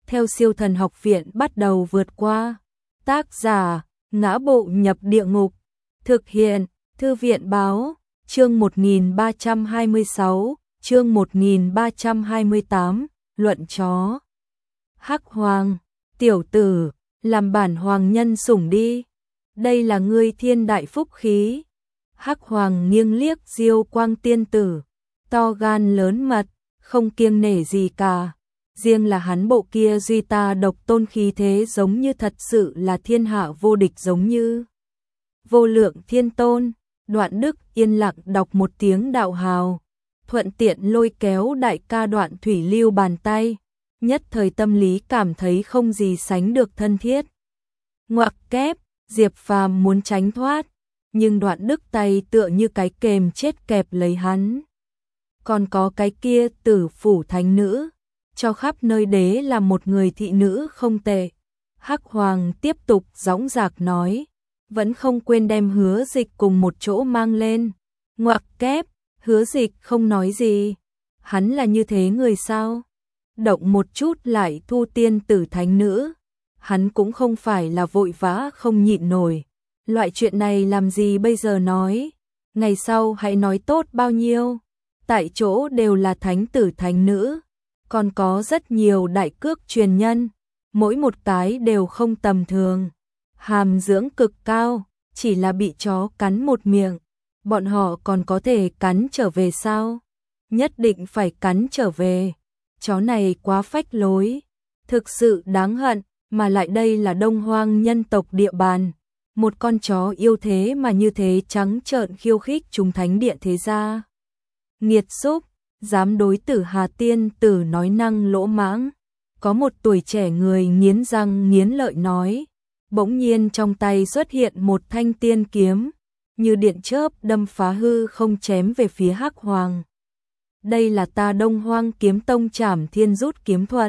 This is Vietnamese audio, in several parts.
theo Siêu Thần Học Viện bắt đầu vượt qua. Tác giả: Ngã Bộ Nhập Địa Ngục. Thực hiện: Thư viện báo. Chương 1326, chương 1328, luận chó. Hắc Hoàng, tiểu tử, làm bản hoàng nhân sủng đi. Đây là ngươi thiên đại phúc khí. Hắc Hoàng nghiêng liếc Diêu Quang tiên tử, to gan lớn mật, không kiêng nể gì cả. Riêng là hắn bộ kia duy ta độc tôn khí thế giống như thật sự là thiên hạ vô địch, giống như vô lượng thiên tôn. Đoạn Đức yên lặng đọc một tiếng đạo hào, thuận tiện lôi kéo đại ca Đoạn Thủy Lưu bàn tay, nhất thời tâm lý cảm thấy không gì sánh được thân thiết. Ngoặc kép, Diệp Phàm muốn tránh thoát, nhưng Đoạn Đức tay tựa như cái kềm chết kẹp lấy hắn. Còn có cái kia Tử Phủ thánh nữ, cho khắp nơi đế là một người thị nữ không tệ. Hắc Hoàng tiếp tục dõng dạc nói, vẫn không quên đem Hứa Dịch cùng một chỗ mang lên. Ngoặc kép, Hứa Dịch không nói gì. Hắn là như thế người sao? Động một chút lại thu tiên tử thánh nữ. Hắn cũng không phải là vội vã không nhịn nổi. Loại chuyện này làm gì bây giờ nói? Ngày sau hãy nói tốt bao nhiêu. Tại chỗ đều là thánh tử thánh nữ. Còn có rất nhiều đại cước truyền nhân. Mỗi một cái đều không tầm thường. Hàm dưỡng cực cao, chỉ là bị chó cắn một miệng. Bọn họ còn có thể cắn trở về sao? Nhất định phải cắn trở về. Chó này quá phách lối, thực sự đáng hận, mà lại đây là Đông Hoang nhân tộc địa bàn. Một con chó yêu thế mà như thế trắng trợn khiêu khích chúng thánh địa thế gia. Nghiệt xúc, dám đối tử Hà tiên tử nói năng lỗ mãng. Có một tuổi trẻ người nghiến răng nghiến lợi nói. Bỗng nhiên trong tay xuất hiện một thanh tiên kiếm, như điện chớp đâm phá hư không chém về phía Hắc Hoàng. Đây là ta Đông Hoang Kiếm Tông Trảm Thiên rút kiếm thuật.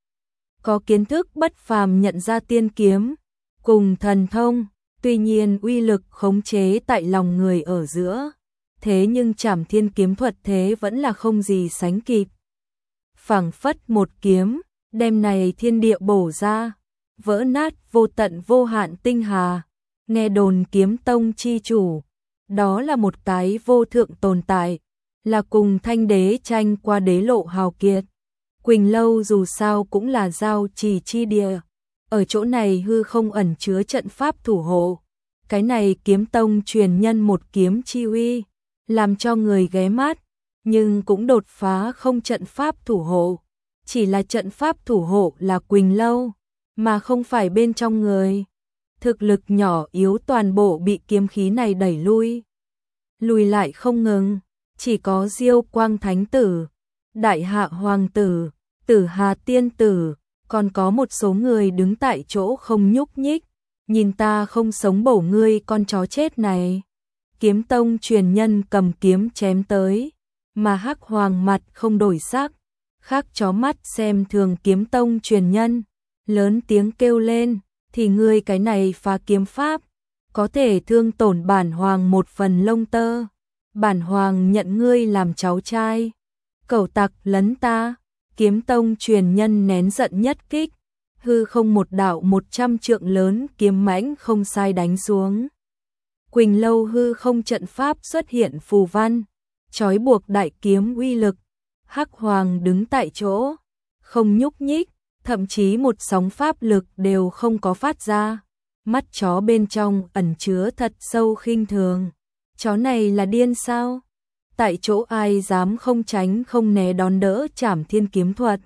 Có kiến thức bất phàm nhận ra tiên kiếm cùng thần thông, tuy nhiên uy lực khống chế tại lòng người ở giữa. Thế nhưng Trảm Thiên kiếm thuật thế vẫn là không gì sánh kịp. Phảng phất một kiếm, đem này thiên địa bổ ra, vỡ nát vô tận vô hạn tinh hà. Nghe đồn Kiếm Tông chi chủ, đó là một cái vô thượng tồn tại, là cùng Thanh Đế tranh qua đế lộ hào kiệt. Quỳnh Lâu dù sao cũng là giao trì chi địa, ở chỗ này hư không ẩn chứa trận pháp thủ hộ. Cái này Kiếm Tông truyền nhân một kiếm chi uy, làm cho người ghé mắt, nhưng cũng đột phá không trận pháp thủ hộ. Chỉ là trận pháp thủ hộ là Quỳnh Lâu, mà không phải bên trong người. Thực lực nhỏ yếu toàn bộ bị kiếm khí này đẩy lui. Lùi lại không ngừng, chỉ có Diêu Quang thánh tử, Đại Hạ hoàng tử, Tử Hà tiên tử, còn có một số người đứng tại chỗ không nhúc nhích. Nhìn ta không sống bổ ngươi con chó chết này. Kiếm Tông truyền nhân cầm kiếm chém tới, mà Hắc Hoàng mặt không đổi sắc, khác chó mắt xem thường Kiếm Tông truyền nhân, lớn tiếng kêu lên, thì ngươi cái này phá kiếm pháp, có thể thương tổn bản hoàng một phần lông tơ. Bản hoàng nhận ngươi làm cháu trai. Cẩu tặc lấn ta. Kiếm Tông truyền nhân nén giận nhất kích, hư không một đạo 100 trượng lớn kiếm mãnh không sai đánh xuống. Quỳnh Lâu hư không trận pháp xuất hiện phù văn, trói buộc đại kiếm uy lực. Hắc Hoàng đứng tại chỗ, không nhúc nhích, thậm chí một sóng pháp lực đều không có phát ra. Mắt chó bên trong ẩn chứa thật sâu khinh thường. Chó này là điên sao? Tại chỗ ai dám không tránh không né đón đỡ Trảm Thiên kiếm thuật.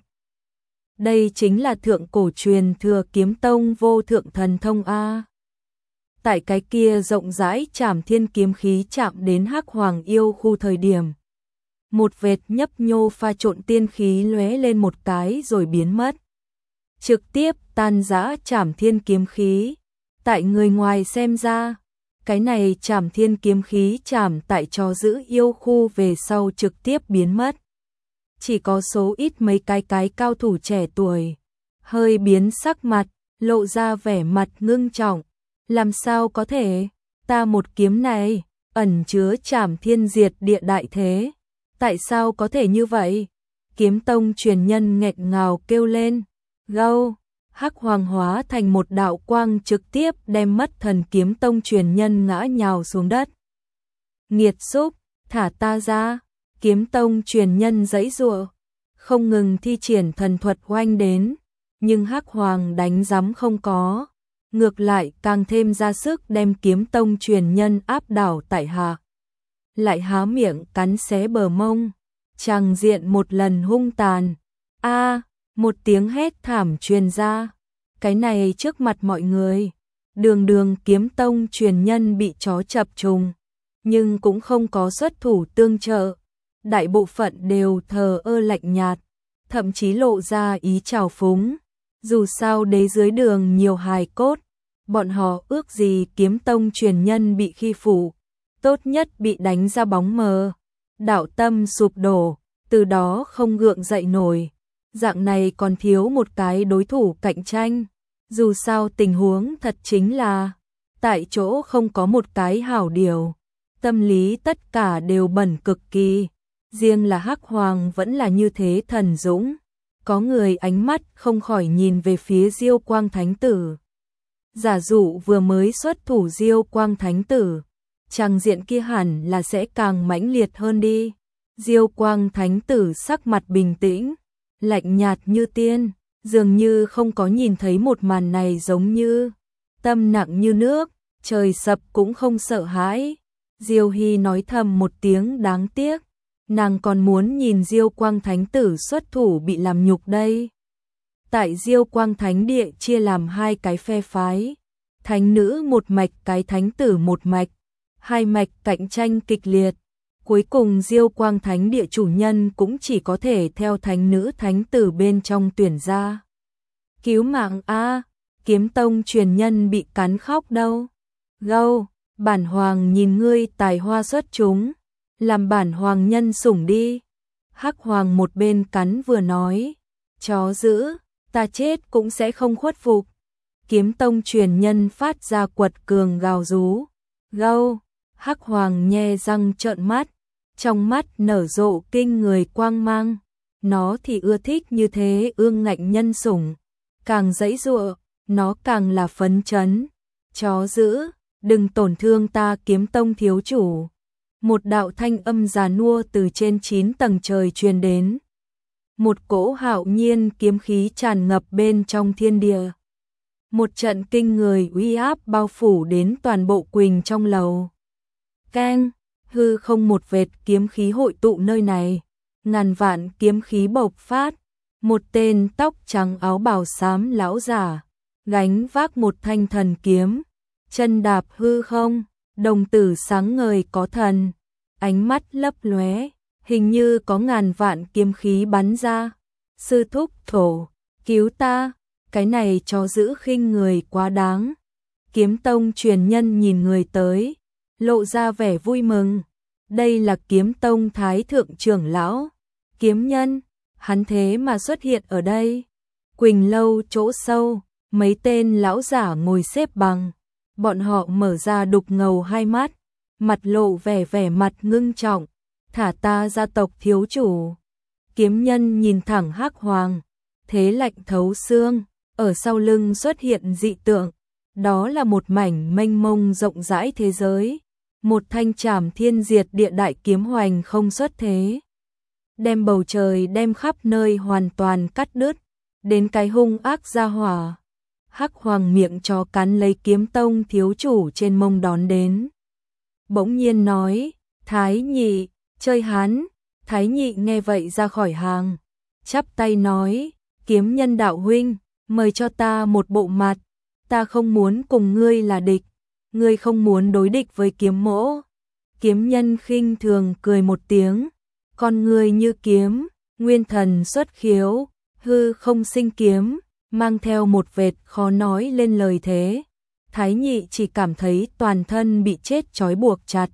Đây chính là thượng cổ truyền thừa Kiếm Tông vô thượng thần thông A. Tại cái kia rộng rãi Trảm Thiên kiếm khí chạm đến Hắc Hoàng yêu khu thời điểm. Một vệt nhấp nhô pha trộn tiên khí lóe lên một cái rồi biến mất. Trực tiếp tan rã Trảm Thiên kiếm khí. Tại người ngoài xem ra, cái này Trảm Thiên kiếm khí chạm tại cho giữ yêu khu về sau trực tiếp biến mất. Chỉ có số ít mấy cái cao thủ trẻ tuổi, hơi biến sắc mặt, lộ ra vẻ mặt ngưng trọng. Làm sao có thể, ta một kiếm này, ẩn chứa Trảm Thiên diệt địa đại thế. Tại sao có thể như vậy? Kiếm Tông truyền nhân nghẹn ngào kêu lên. Gâu, Hắc Hoàng hóa thành một đạo quang trực tiếp đem mất thần kiếm tông truyền nhân ngã nhào xuống đất. Nghiệt xúc, thả ta ra, kiếm tông truyền nhân giãy giụa, không ngừng thi triển thần thuật oanh đến, nhưng Hắc Hoàng đánh rắm không có, ngược lại càng thêm ra sức đem kiếm tông truyền nhân áp đảo tại hạ. Lại há miệng cắn xé bờ mông, tràng diện một lần hung tàn. A, một tiếng hét thảm truyền ra. Cái này trước mặt mọi người, đường đường kiếm tông truyền nhân bị chó chập trùng, nhưng cũng không có xuất thủ tương trợ. Đại bộ phận đều thờ ơ lạnh nhạt, thậm chí lộ ra ý trào phúng. Dù sao đế dưới đường nhiều hài cốt, bọn họ ước gì kiếm tông truyền nhân bị khi phụ, tốt nhất bị đánh ra bóng mờ, đạo tâm sụp đổ, từ đó không gượng dậy nổi. Dạng này còn thiếu một cái đối thủ cạnh tranh. Dù sao tình huống thật chính là tại chỗ không có một cái hảo điều, tâm lý tất cả đều bẩn cực kỳ. Riêng là Hắc Hoàng vẫn là như thế thần dũng. Có người ánh mắt không khỏi nhìn về phía Diêu Quang Thánh Tử. Giả dụ vừa mới xuất thủ Diêu Quang Thánh Tử, tràng diện kia hẳn là sẽ càng mãnh liệt hơn đi. Diêu Quang Thánh Tử sắc mặt bình tĩnh, lạnh nhạt như tiên, dường như không có nhìn thấy một màn này, giống như tâm nặng như nước, trời sập cũng không sợ hãi. Diêu Hy nói thầm một tiếng đáng tiếc, nàng còn muốn nhìn Diêu Quang Thánh Tử xuất thủ bị làm nhục đây. Tại Diêu Quang Thánh Địa chia làm hai cái phe phái, thánh nữ một mạch, cái thánh tử một mạch, hai mạch cạnh tranh kịch liệt. Cuối cùng Diêu Quang Thánh Địa chủ nhân cũng chỉ có thể theo thánh nữ thánh tử bên trong tuyển ra. Cứu mạng a, kiếm tông truyền nhân bị cắn khóc đâu. Gâu, bản hoàng nhìn ngươi tài hoa xuất chúng, làm bản hoàng nhân sủng đi. Hắc Hoàng một bên cắn vừa nói, chó dữ, ta chết cũng sẽ không khuất phục. Kiếm tông truyền nhân phát ra quật cường gào rú. Gâu, Hắc Hoàng nhe răng trợn mắt, trong mắt nở rộ kinh người quang mang. Nó thì ưa thích như thế ương ngạnh nhân sủng, càng giãy giụa, nó càng là phấn chấn. Chó dữ, đừng tổn thương ta kiếm tông thiếu chủ. Một đạo thanh âm già nua từ trên 9 tầng trời truyền đến. Một cỗ hạo nhiên kiếm khí tràn ngập bên trong thiên địa. Một trận kinh người uy áp bao phủ đến toàn bộ Quỳnh trong lầu. Keng, hư không một vệt kiếm khí hội tụ nơi này, ngàn vạn kiếm khí bộc phát. Một tên tóc trắng áo bào xám lão giả, gánh vác một thanh thần kiếm, chân đạp hư không, đồng tử sáng ngời có thần, ánh mắt lấp lóe, hình như có ngàn vạn kiếm khí bắn ra. Sư thúc thổ, cứu ta, cái này cho giữ khinh người quá đáng. Kiếm tông truyền nhân nhìn người tới, lộ ra vẻ vui mừng. Đây là kiếm tông thái thượng trưởng lão, kiếm nhân, hắn thế mà xuất hiện ở đây. Quỳnh lâu chỗ sâu, mấy tên lão giả ngồi xếp bằng, bọn họ mở ra đục ngầu hai mắt, mặt lộ vẻ mặt ngưng trọng. Thả ta gia tộc thiếu chủ. Kiếm nhân nhìn thẳng Hắc Hoàng, thế lạnh thấu xương, ở sau lưng xuất hiện dị tượng, đó là một mảnh mênh mông rộng rãi thế giới, một thanh trảm thiên diệt địa đại kiếm hoành không xuất thế, đem bầu trời đem khắp nơi hoàn toàn cắt đứt, đến cái hung ác ra hỏa. Hắc Hoàng miệng chó cắn lấy kiếm tông thiếu chủ trên mông đón đến. Bỗng nhiên nói, Thái Nhị, chơi hắn. Thái Nhị nghe vậy ra khỏi hàng, chắp tay nói, kiếm nhân đạo huynh, mời cho ta một bộ mặt, ta không muốn cùng ngươi là địch, ngươi không muốn đối địch với kiếm mỗ. Kiếm nhân khinh thường cười một tiếng, con ngươi như kiếm, nguyên thần xuất khiếu, hư không sinh kiếm, mang theo một vệt khó nói lên lời thế. Thái Nhị chỉ cảm thấy toàn thân bị chết trói buộc chặt,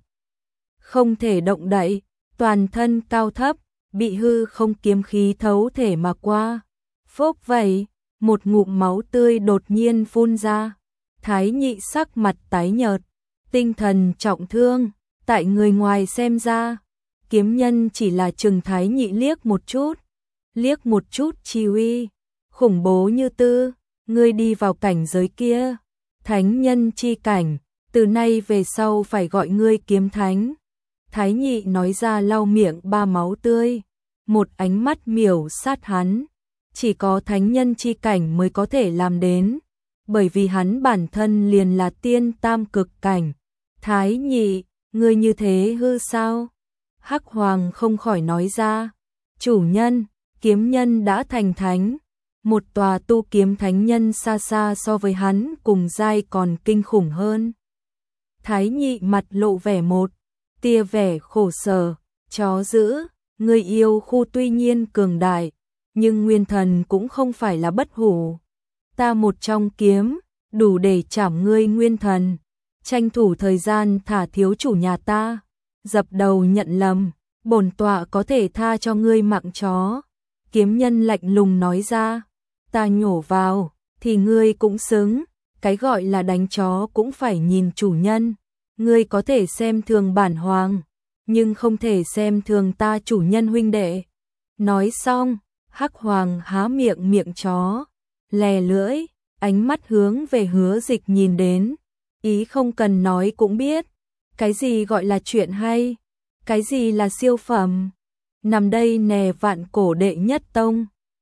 không thể động đậy, toàn thân cao thấp, bị hư không kiếm khí thấu thể mà qua. Phốc vậy, một ngụm máu tươi đột nhiên phun ra. Thái Nhị sắc mặt tái nhợt, tinh thần trọng thương, tại người ngoài xem ra, kiếm nhân chỉ là chừng Thái Nhị liếc một chút chi uy, khủng bố như tư, ngươi đi vào cảnh giới kia, thánh nhân chi cảnh, từ nay về sau phải gọi ngươi kiếm thánh. Thái Nhị nói ra lau miệng ba máu tươi, một ánh mắt miểu sát hắn, chỉ có thánh nhân chi cảnh mới có thể làm đến, bởi vì hắn bản thân liền là tiên tam cực cảnh. Thái Nhị, ngươi như thế hư sao? Hắc Hoàng không khỏi nói ra, chủ nhân, kiếm nhân đã thành thánh, một tòa tu kiếm thánh nhân xa xa so với hắn cùng giai còn kinh khủng hơn. Thái Nhị mặt lộ vẻ một tia vẻ khổ sở, chó dữ, người yêu khu tuy nhiên cường đại, nhưng nguyên thần cũng không phải là bất hủ. Ta một trong kiếm, đủ để chảm ngươi nguyên thần, tranh thủ thời gian thả thiếu chủ nhà ta, dập đầu nhận lầm, bổn tọa có thể tha cho ngươi mạng chó. Kiếm nhân lạnh lùng nói ra, ta nhổ vào, thì ngươi cũng xứng, cái gọi là đánh chó cũng phải nhìn chủ nhân. Ngươi có thể xem thường bản hoàng, nhưng không thể xem thường ta chủ nhân huynh đệ. Nói xong, Hắc Hoàng há miệng miệng chó, lè lưỡi, ánh mắt hướng về Hứa Dịch nhìn đến, ý không cần nói cũng biết, cái gì gọi là chuyện hay, cái gì là siêu phẩm. Nằm đây nè vạn cổ đệ nhất tông,